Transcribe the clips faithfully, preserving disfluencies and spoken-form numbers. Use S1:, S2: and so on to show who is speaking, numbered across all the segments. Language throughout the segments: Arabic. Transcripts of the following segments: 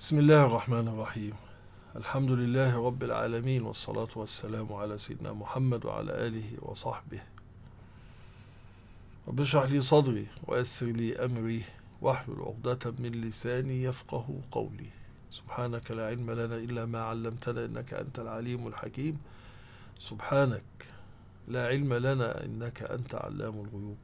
S1: بسم الله الرحمن الرحيم. الحمد لله رب العالمين، والصلاة والسلام على سيدنا محمد وعلى آله وصحبه. رب اشرح لي صدري ويسر لي أمري واحلل عقدة من لساني يفقه قولي. سبحانك لا علم لنا إلا ما علمتنا إنك أنت العليم الحكيم. سبحانك لا علم لنا إنك أنت علام الغيوب.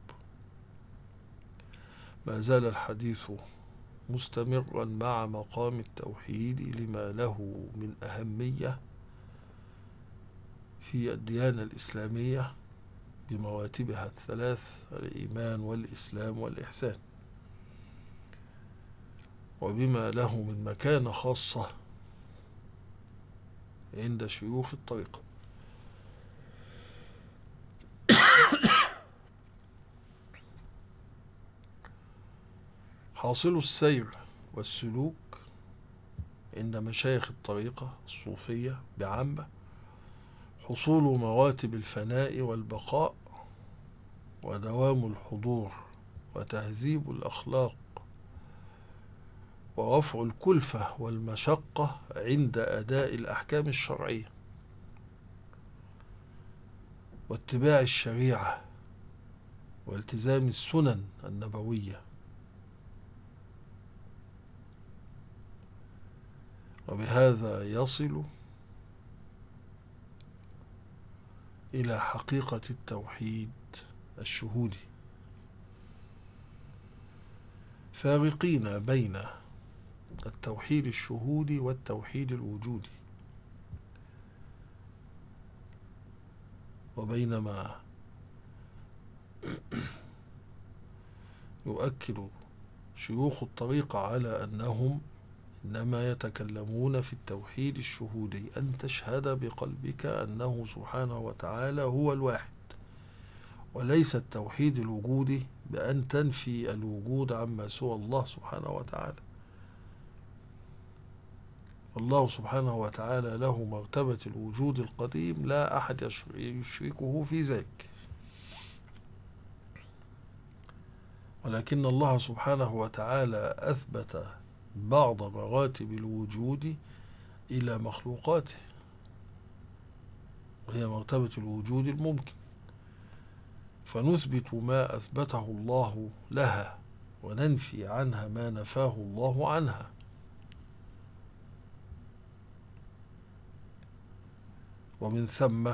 S1: ما زال الحديث مستمرا مع مقام التوحيد لما له من أهمية في الديانة الإسلامية بمراتبها الثلاث: الإيمان والإسلام والإحسان، وبما له من مكانة خاصة عند شيوخ الطريقة. حاصل السير والسلوك عند مشايخ الطريقة الصوفية بعامة حصول مراتب الفناء والبقاء، ودوام الحضور، وتهذيب الأخلاق، ورفع الكلفة والمشقة عند أداء الأحكام الشرعية، واتباع الشريعة، والتزام السنن النبوية. وبهذا يصل إلى حقيقة التوحيد الشهودي، فارقين بين التوحيد الشهودي والتوحيد الوجودي. وبينما يؤكد شيوخ الطريقة على أنهم إنما يتكلمون في التوحيد الشهودي، أن تشهد بقلبك أنه سبحانه وتعالى هو الواحد، وليس التوحيد الوجودي بأن تنفي الوجود عما سوى الله سبحانه وتعالى. الله سبحانه وتعالى له مرتبة الوجود القديم، لا أحد يشركه في ذلك، ولكن الله سبحانه وتعالى أثبت بعض مراتب الوجود إلى مخلوقاته، وهي مرتبة الوجود الممكن، فنثبت ما أثبته الله لها وننفي عنها ما نفاه الله عنها. ومن ثم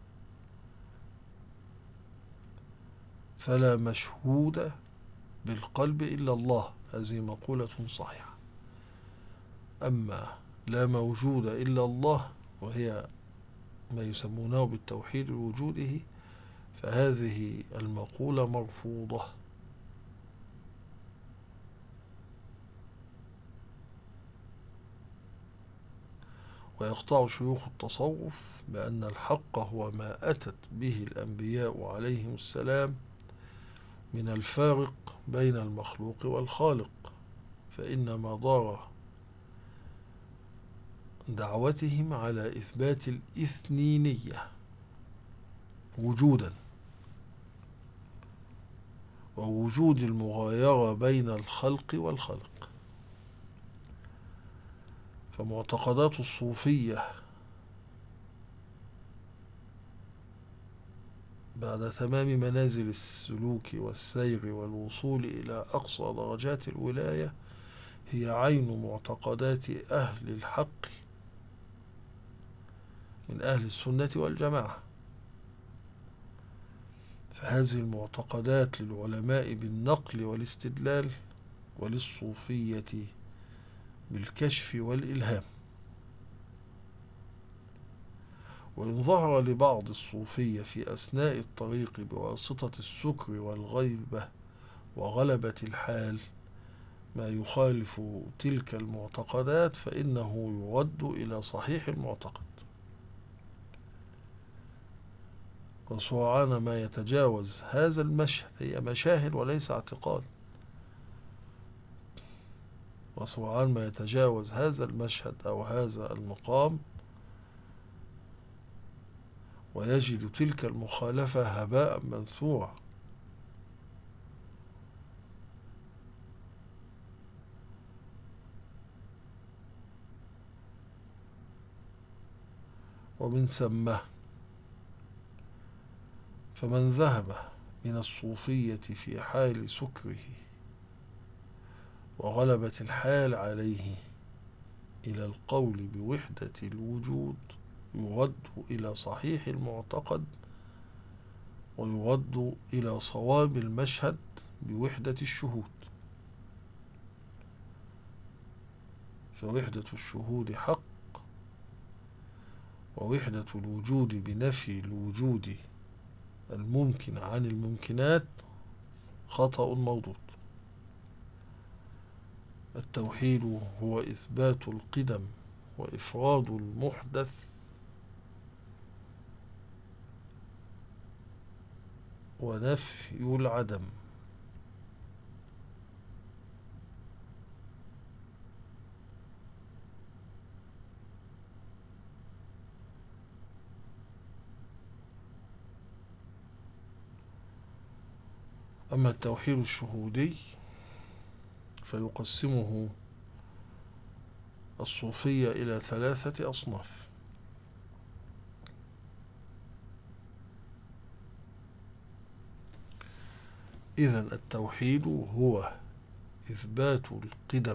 S1: فلا مشهود بالقلب إلا الله، هذه مقولة صحيحة. أما لا موجود إلا الله، وهي ما يسمونه بالتوحيد الوجودي، فهذه المقولة مرفوضة. ويقطع شيوخ التصوف بأن الحق هو ما أتت به الأنبياء عليهم السلام من الفارق بين المخلوق والخالق، فإن مدار دعوتهم على إثبات الإثنينية وجودا، ووجود المغايرة بين الخلق والخلق. فمعتقدات الصوفية بعد تمام منازل السلوك والسير والوصول إلى أقصى درجات الولاية هي عين معتقدات أهل الحق من أهل السنة والجماعة. فهذه المعتقدات للعلماء بالنقل والاستدلال، وللصوفية بالكشف والإلهام. وإن ظهر لبعض الصوفية في أثناء الطريق بواسطة السكر والغيبة وغلبة الحال ما يخالف تلك المعتقدات، فإنه يرد إلى صحيح المعتقد. وسرعان ما يتجاوز هذا المشهد، هي مشاهد وليس اعتقاد، وسرعان ما يتجاوز هذا المشهد أو هذا المقام ويجد تلك المخالفة هباء منثورا. ومن ثم فمن ذهب من الصوفية في حال سكره وغلبت الحال عليه إلى القول بوحدة الوجود يرد إلى صحيح المعتقد ويرد إلى صواب المشهد بوحدة الشهود، فوحدة الشهود حق، ووحدة الوجود بنفي الوجود الممكن عن الممكنات خطأ موضوع. التوحيد هو إثبات القدم وإفراد المحدث ونفي العدم. أما التوحيد الشهودي فيقسمه الصوفية إلى ثلاثة أصناف. إذن التوحيد هو إثبات القدم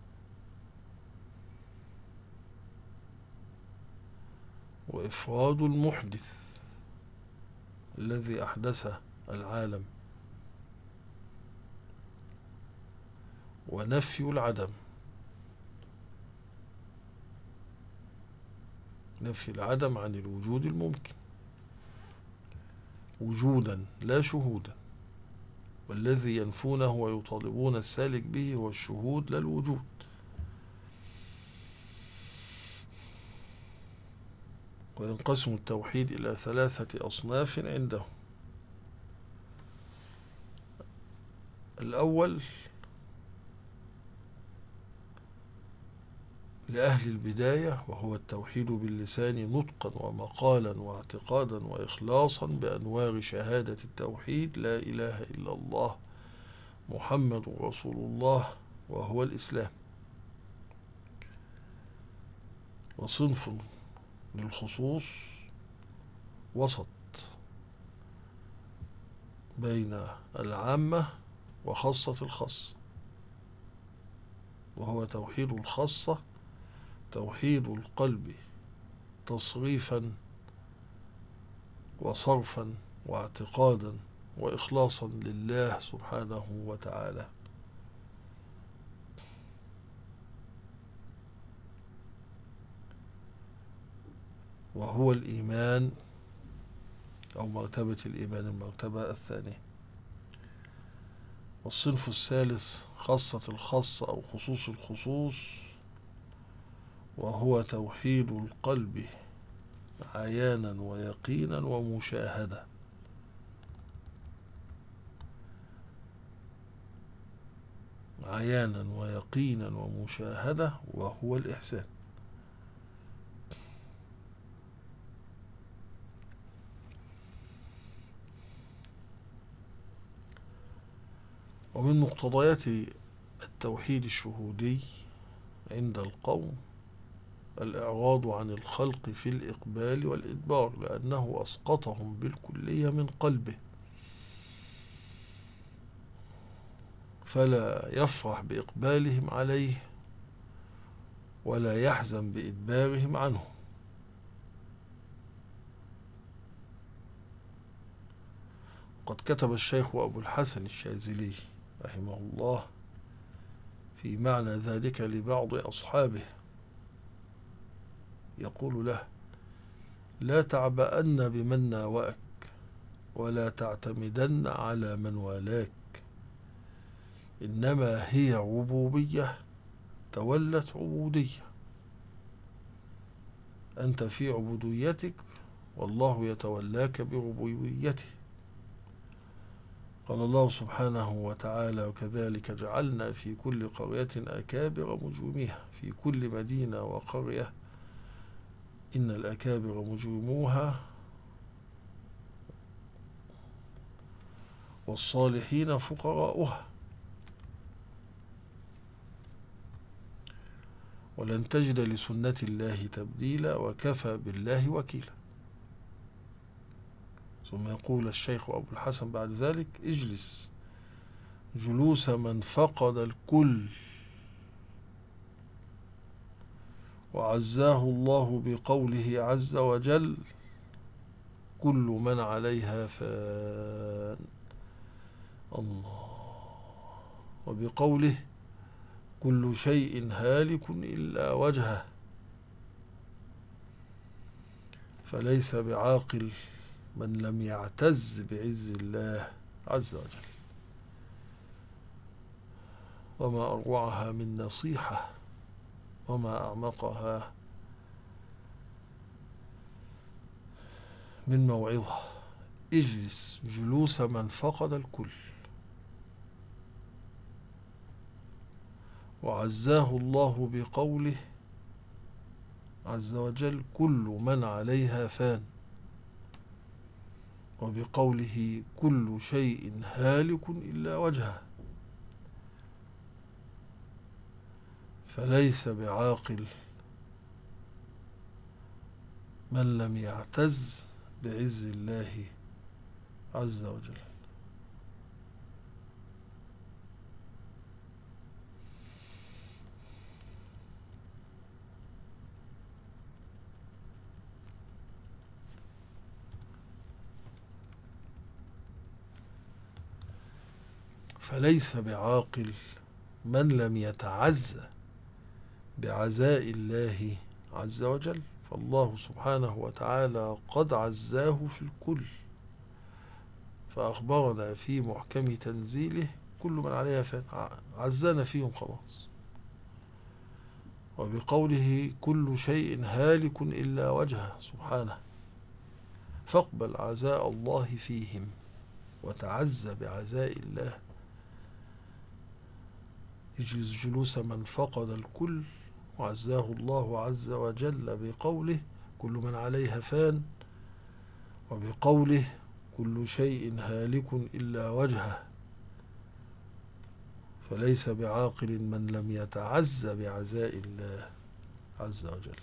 S1: وإفراد المحدث الذي أحدث العالم ونفي العدم، نفي العدم عن الوجود الممكن وجودا لا شهودا، والذي ينفونه ويطالبون السالك به هو الشهود لا الوجود. وينقسم التوحيد إلى ثلاثة أصناف عنده. الأول لأهل البداية، وهو التوحيد باللسان نطقا ومقالا واعتقادا وإخلاصا بأنوار شهادة التوحيد لا إله إلا الله محمد رسول الله، وهو الإسلام. وصنف للخصوص وسط بين العامة وخاصة الخاص، وهو توحيد الخاصة توحيد القلب تصريفا وصرفا واعتقادا وإخلاصا لله سبحانه وتعالى. وهو الإيمان أو مرتبة الإيمان، المرتبة الثانية. والصنف الثالث خاصة الخاصة أو خصوص الخصوص، وهو توحيد القلب عيانا ويقينا ومشاهدة. عيانا ويقينا ومشاهدة، وهو الإحسان. ومن مقتضيات التوحيد الشهودي عند القوم الإعراض عن الخلق في الإقبال والإدبار، لأنه أسقطهم بالكلية من قلبه، فلا يفرح بإقبالهم عليه ولا يحزن بإدبارهم عنه. قد كتب الشيخ أبو الحسن الشاذلي رحمه الله في معنى ذلك لبعض أصحابه، يقول له: لا تعبأن بمن ناوأك ولا تعتمدن على من والاك، إنما هي ربوبية تولت عبودية، أنت في عبوديتك والله يتولاك بربوبيته. قال الله سبحانه وتعالى: وكذلك جعلنا في كل قرية أكابر مجرميها، في كل مدينة وقرية إن الأكابر مجرموها والصالحين فقراؤها. ولن تجد لسنة الله تبديلا وكفى بالله وكيلا. ثم يقول الشيخ أبو الحسن بعد ذلك: اجلس جلوس من فقد الكل وعزاه الله بقوله عز وجل: كل من عليها فان. الله. وبقوله: كل شيء هالك إلا وجهه. فليس بعاقل من لم يعتز بعز الله عز وجل. وما أروعها من نصيحة، وما أعمقها من موعظة. اجلس جلوس من فقد الكل وعزاه الله بقوله عز وجل: كل من عليها فان. وبقوله: كل شيء هالك إلا وجهه. فليس بعاقل من لم يعتز بعز الله عز وجل. فليس بعاقل من لم يتعز بعزاء الله عز وجل، فالله سبحانه وتعالى قد عزاه في الكل، فأخبرنا في محكم تنزيله: كل من عليها فان، عزانا فيهم خلاص. وبقوله: كل شيء هالك إلا وجهه سبحانه، فاقبل عزاء الله فيهم وتعز بعزاء الله. اجلس جلوس من فقد الكل وعزاه الله عز وجل بقوله: كل من عليها فان. وبقوله: كل شيء هالك إلا وجهه. فليس بعاقل من لم يتعز بعزاء الله عز وجل.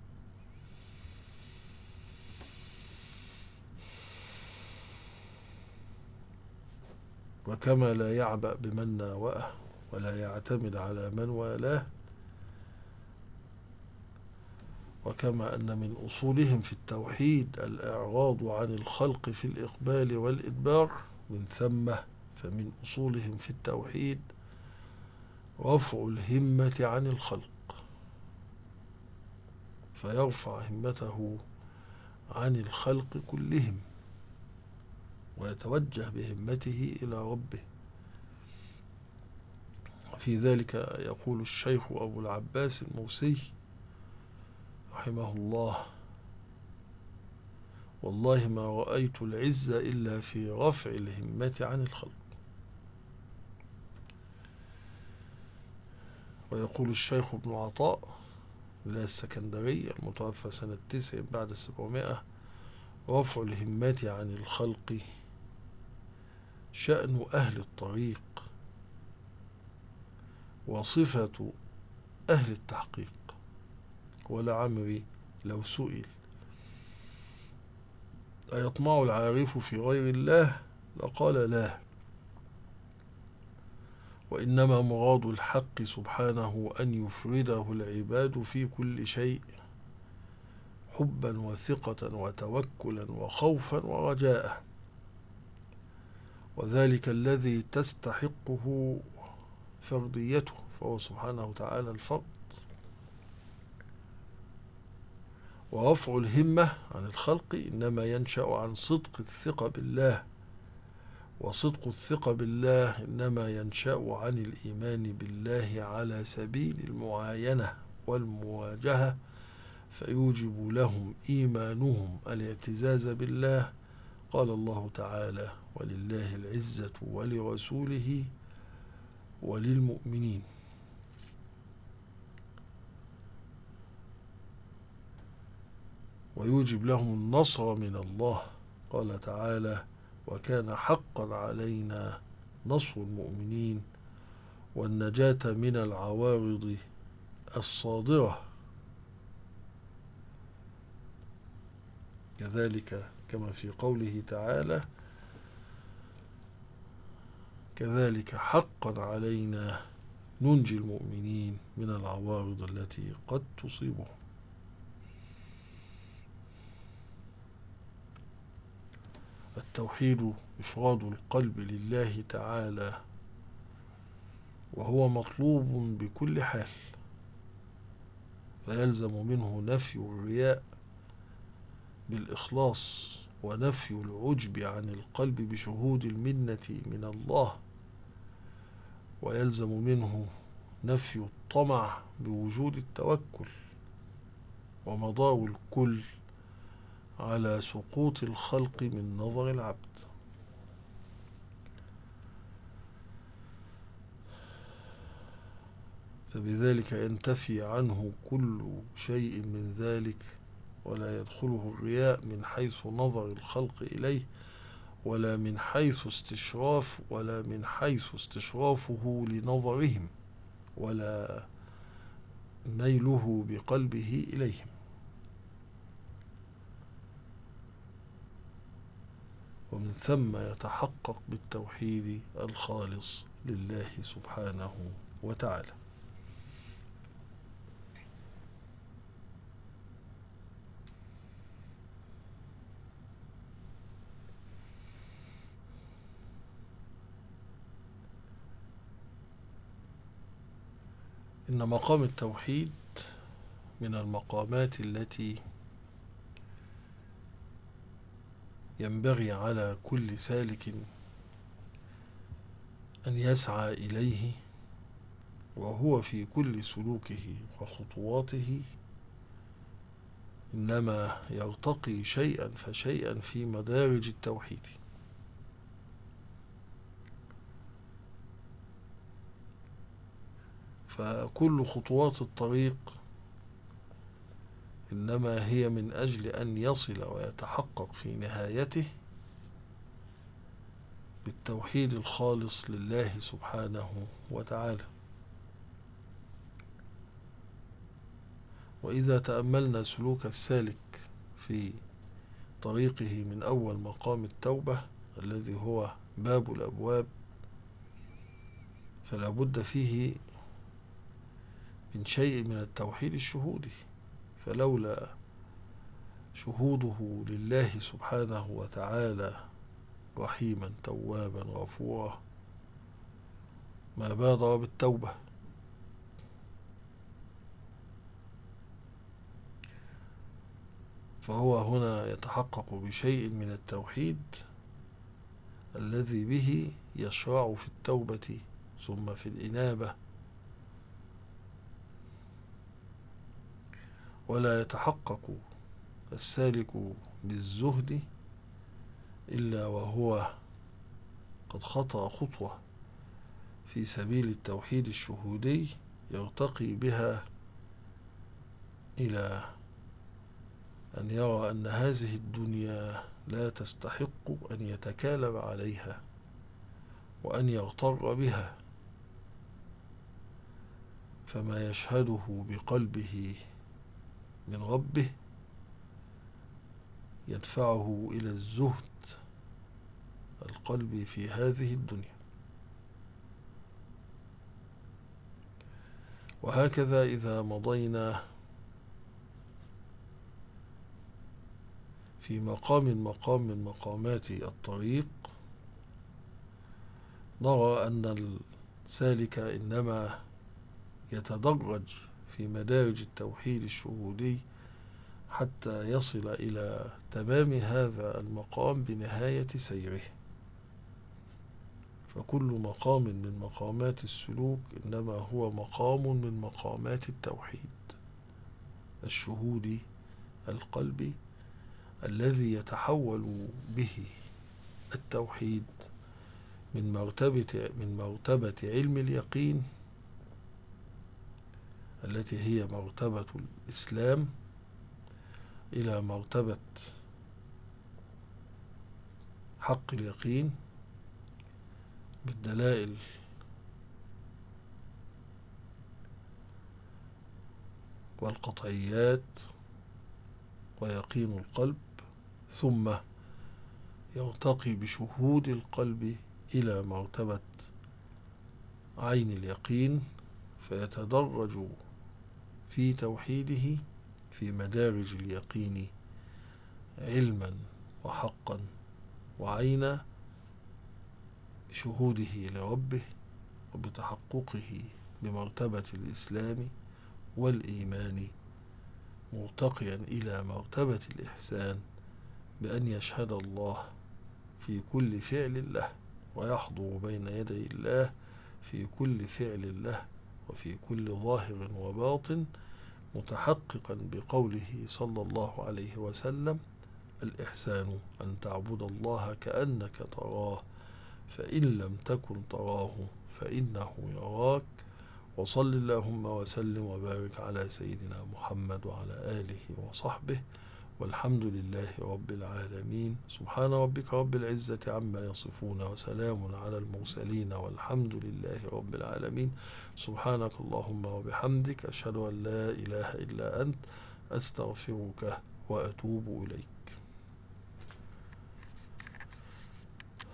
S1: وكما لا يعبأ بمن ناوأه ولا يعتمد على من والاه، وكما أن من أصولهم في التوحيد الإعراض عن الخلق في الإقبال والإدبار، من ثم فمن أصولهم في التوحيد رفع الهمة عن الخلق، فيرفع همته عن الخلق كلهم ويتوجه بهمته إلى ربه. وفي ذلك يقول الشيخ أبو العباس الموسي رحمه الله: والله ما رأيت العز إلا في رفع الهمة عن الخلق. ويقول الشيخ ابن عطاء لا السكندري المتوفى سنة تسع بعد السبعمائة: رفع الهمة عن الخلق شأن أهل الطريق وصفة أهل التحقيق، ولعمري لو سئل: أيطمع العارف في غير الله؟ لقال: لا، وإنما مراد الحق سبحانه أن يفرده العباد في كل شيء حبا وثقة وتوكلا وخوفا ورجاء، وذلك الذي تستحقه فرديته، فهو سبحانه وتعالى الفرد. ورفع الهمة عن الخلق إنما ينشأ عن صدق الثقة بالله، وصدق الثقة بالله إنما ينشأ عن الإيمان بالله على سبيل المعاينة والمواجهة، فيوجب لهم إيمانهم الاعتزاز بالله. قال الله تعالى: ولله العزة ولرسوله وللمؤمنين. ويوجب لهم النصر من الله. قال تعالى: وكان حقا علينا نصر المؤمنين والنجاة من العوارض الصادرة كذلك كما في قوله تعالى: كذلك حقا علينا ننجي المؤمنين من العوارض التي قد تصيبهم. التوحيد إفراد القلب لله تعالى، وهو مطلوب بكل حال، فيلزم منه نفي الرياء بالإخلاص، ونفي العجب عن القلب بشهود المنة من الله، ويلزم منه نفي الطمع بوجود التوكل، ومضاء الكل على سقوط الخلق من نظر العبد. فبذلك ينتفي عنه كل شيء من ذلك، ولا يدخله الرياء من حيث نظر الخلق إليه، ولا من حيث استشراف ولا من حيث استشرافه لنظرهم، ولا ميله بقلبه إليهم. ومن ثم يتحقق بالتوحيد الخالص لله سبحانه وتعالى. إن مقام التوحيد من المقامات التي ينبغي على كل سالك أن يسعى إليه، وهو في كل سلوكه وخطواته إنما يرتقي شيئا فشيئا في مدارج التوحيد. فكل خطوات الطريق إنما هي من أجل أن يصل ويتحقق في نهايته بالتوحيد الخالص لله سبحانه وتعالى. وإذا تأملنا سلوك السالك في طريقه من أول مقام التوبة الذي هو باب الأبواب، فلا بد فيه من شيء من التوحيد الشهودي، فلولا شهوده لله سبحانه وتعالى رحيما توابا غفورا ما بادر بالتوبة. فهو هنا يتحقق بشيء من التوحيد الذي به يشرع في التوبة ثم في الإنابة، ولا يتحقق السالك بالزهد إلا وهو قد خطأ خطوة في سبيل التوحيد الشهودي يرتقي بها إلى أن يرى أن هذه الدنيا لا تستحق أن يتكالب عليها وأن يغتر بها، فما يشهده بقلبه من ربه يدفعه إلى الزهد القلبي في هذه الدنيا. وهكذا إذا مضينا في مقام مقام من مقامات الطريق نرى أن السالك إنما يتدرج في مدارج التوحيد الشهودي حتى يصل إلى تمام هذا المقام بنهاية سيره. فكل مقام من مقامات السلوك إنما هو مقام من مقامات التوحيد الشهودي القلبي، الذي يتحول به التوحيد من مرتبة من مرتبة علم اليقين التي هي مرتبة الإسلام إلى مرتبة حق اليقين بالدلائل والقطعيات ويقين القلب، ثم يرتقي بشهود القلب إلى مرتبة عين اليقين، فيتدرج في توحيده في مدارج اليقين علما وحقا وعينا، بشهوده لربه وبتحققه بمرتبة الإسلام والإيمان، مرتقيا إلى مرتبة الإحسان بأن يشهد الله في كل فعل له، ويحضر بين يدي الله في كل فعل له وفي كل ظاهر وباطن، متحققا بقوله صلى الله عليه وسلم: الإحسان أن تعبد الله كأنك تراه فإن لم تكن تراه فإنه يراك. وصل اللهم وسلم وبارك على سيدنا محمد وعلى آله وصحبه، والحمد لله رب العالمين. سبحان ربك رب العزة عما يصفون، وسلام على المرسلين، والحمد لله رب العالمين. سبحانك اللهم وبحمدك، أشهد أن لا إله إلا أنت، أستغفرك وأتوب إليك.